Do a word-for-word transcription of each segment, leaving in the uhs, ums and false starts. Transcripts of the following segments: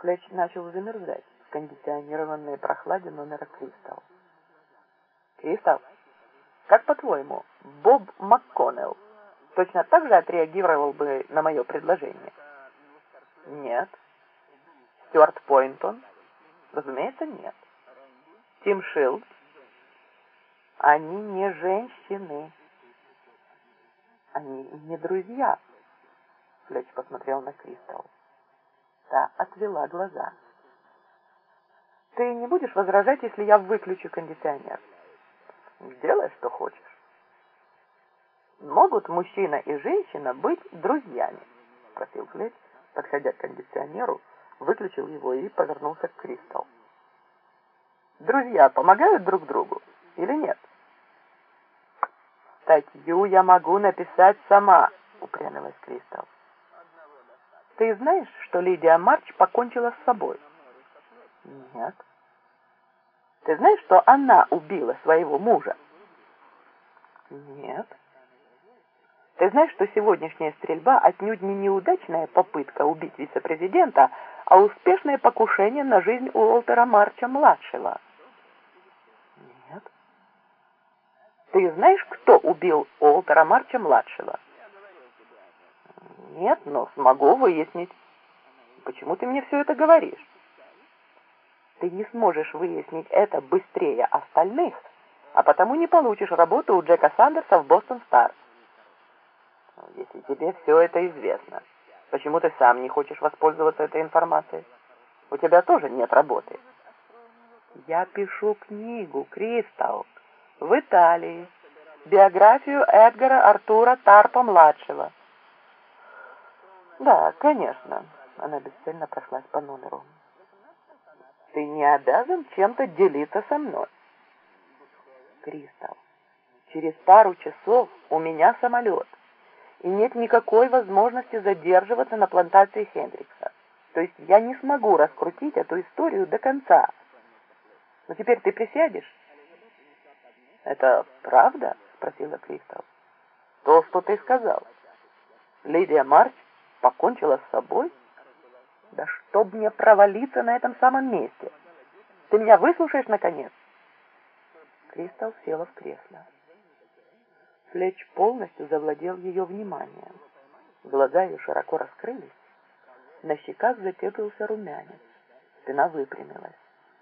Флетч начал замерзать в кондиционированной прохладе номера Кристал. «Кристал, как по-твоему, Боб МакКоннелл точно так же отреагировал бы на мое предложение?» «Нет». «Стюарт Пойнтон?» «Разумеется, нет». «Тим Шилдс?» «Они не женщины. Они не друзья». Флетч посмотрел на Кристал. Та отвела глаза. «Ты не будешь возражать, если я выключу кондиционер?» «Делай, что хочешь». «Могут мужчина и женщина быть друзьями?» — спросил Флетч, подходя к кондиционеру, выключил его и повернулся к Кристал. «Друзья помогают друг другу или нет?» «Статью я могу написать сама», — упрямилась Кристал. «Ты знаешь, что Лидия Марч покончила с собой?» «Нет». «Ты знаешь, что она убила своего мужа?» «Нет». «Ты знаешь, что сегодняшняя стрельба отнюдь не неудачная попытка убить вице-президента, а успешное покушение на жизнь Уолтера Марча-младшего?» «Нет». «Ты знаешь, кто убил Уолтера Марча-младшего?» «Нет, но смогу выяснить». «Почему ты мне все это говоришь?» «Ты не сможешь выяснить это быстрее остальных, а потому не получишь работу у Джека Сандерса в Бостон Стар». «Если тебе все это известно, почему ты сам не хочешь воспользоваться этой информацией? У тебя тоже нет работы». «Я пишу книгу, Кристал, в Италии, биографию Эдгара Артура Тарпа-младшего». «Да, конечно», — она бесцельно прошлась по номеру. «Ты не обязан чем-то делиться со мной». «Кристал, через пару часов у меня самолет, и нет никакой возможности задерживаться на плантации Хендрикса. То есть я не смогу раскрутить эту историю до конца. Но теперь ты присядешь?» «Это правда?» — спросила Кристал. «То, что ты сказал. Лидия Марч покончила с собой? Да чтоб мне провалиться на этом самом месте! Ты меня выслушаешь, наконец?» Кристал села в кресло. Флетч полностью завладел ее вниманием. Глаза ее широко раскрылись. На щеках затеплился румянец. Спина выпрямилась.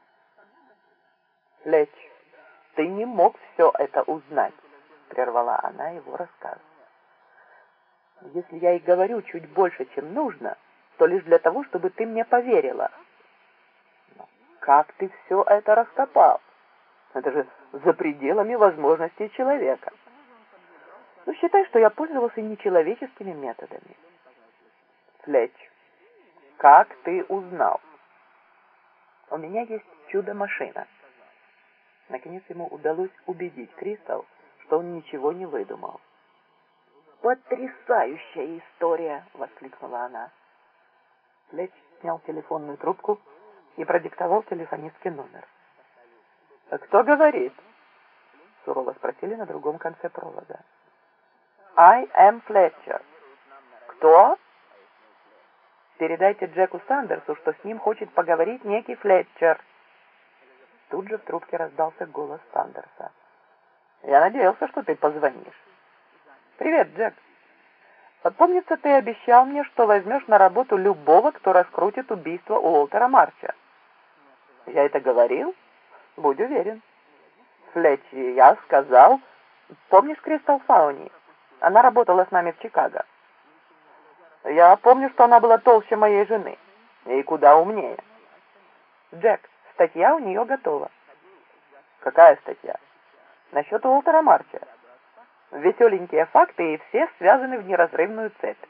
«Флетч, ты не мог все это узнать», — прервала она его рассказ. «Если я и говорю чуть больше, чем нужно, то лишь для того, чтобы ты мне поверила». «Но как ты все это раскопал? Это же за пределами возможностей человека». «Ну, считай, что я пользовался нечеловеческими методами». «Флетч, как ты узнал?» «У меня есть чудо-машина». Наконец ему удалось убедить Кристал, что он ничего не выдумал. «Потрясающая история!» — воскликнула она. Флетч снял телефонную трубку и продиктовал телефонистский номер. «Кто говорит?» — сурово спросили на другом конце провода. «I am Fletcher». «Кто?» «Передайте Джеку Сандерсу, что с ним хочет поговорить некий Флетчер». Тут же в трубке раздался голос Сандерса. «Я надеялся, что ты позвонишь». «Привет, Джек. Помнится, ты обещал мне, что возьмешь на работу любого, кто раскрутит убийство Уолтера Марча». «Я это говорил? Будь уверен». «Флетч, я сказал...» «Помнишь Кристал Фауни? Она работала с нами в Чикаго». «Я помню, что она была толще моей жены и куда умнее». «Джек, статья у нее готова». «Какая статья?» «Насчет Уолтера Марча. Веселенькие факты, и все связаны в неразрывную цепь».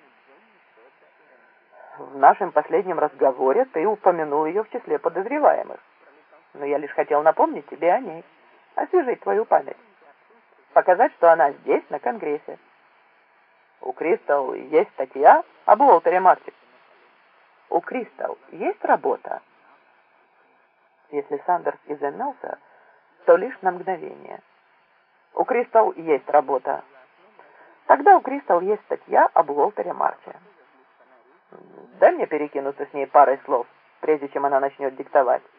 «В нашем последнем разговоре ты упомянул ее в числе подозреваемых. Но я лишь хотел напомнить тебе о ней, освежить твою память, показать, что она здесь, на Конгрессе». «У Кристал есть статья об Уолтере Марче?» «У Кристал есть работа?» Если Сандерс и замялся, то лишь на мгновение. «У Кристал есть работа». «Тогда у Кристал есть статья об Уолтере Марче». «Дай мне перекинуться с ней парой слов», прежде чем она начнет диктовать.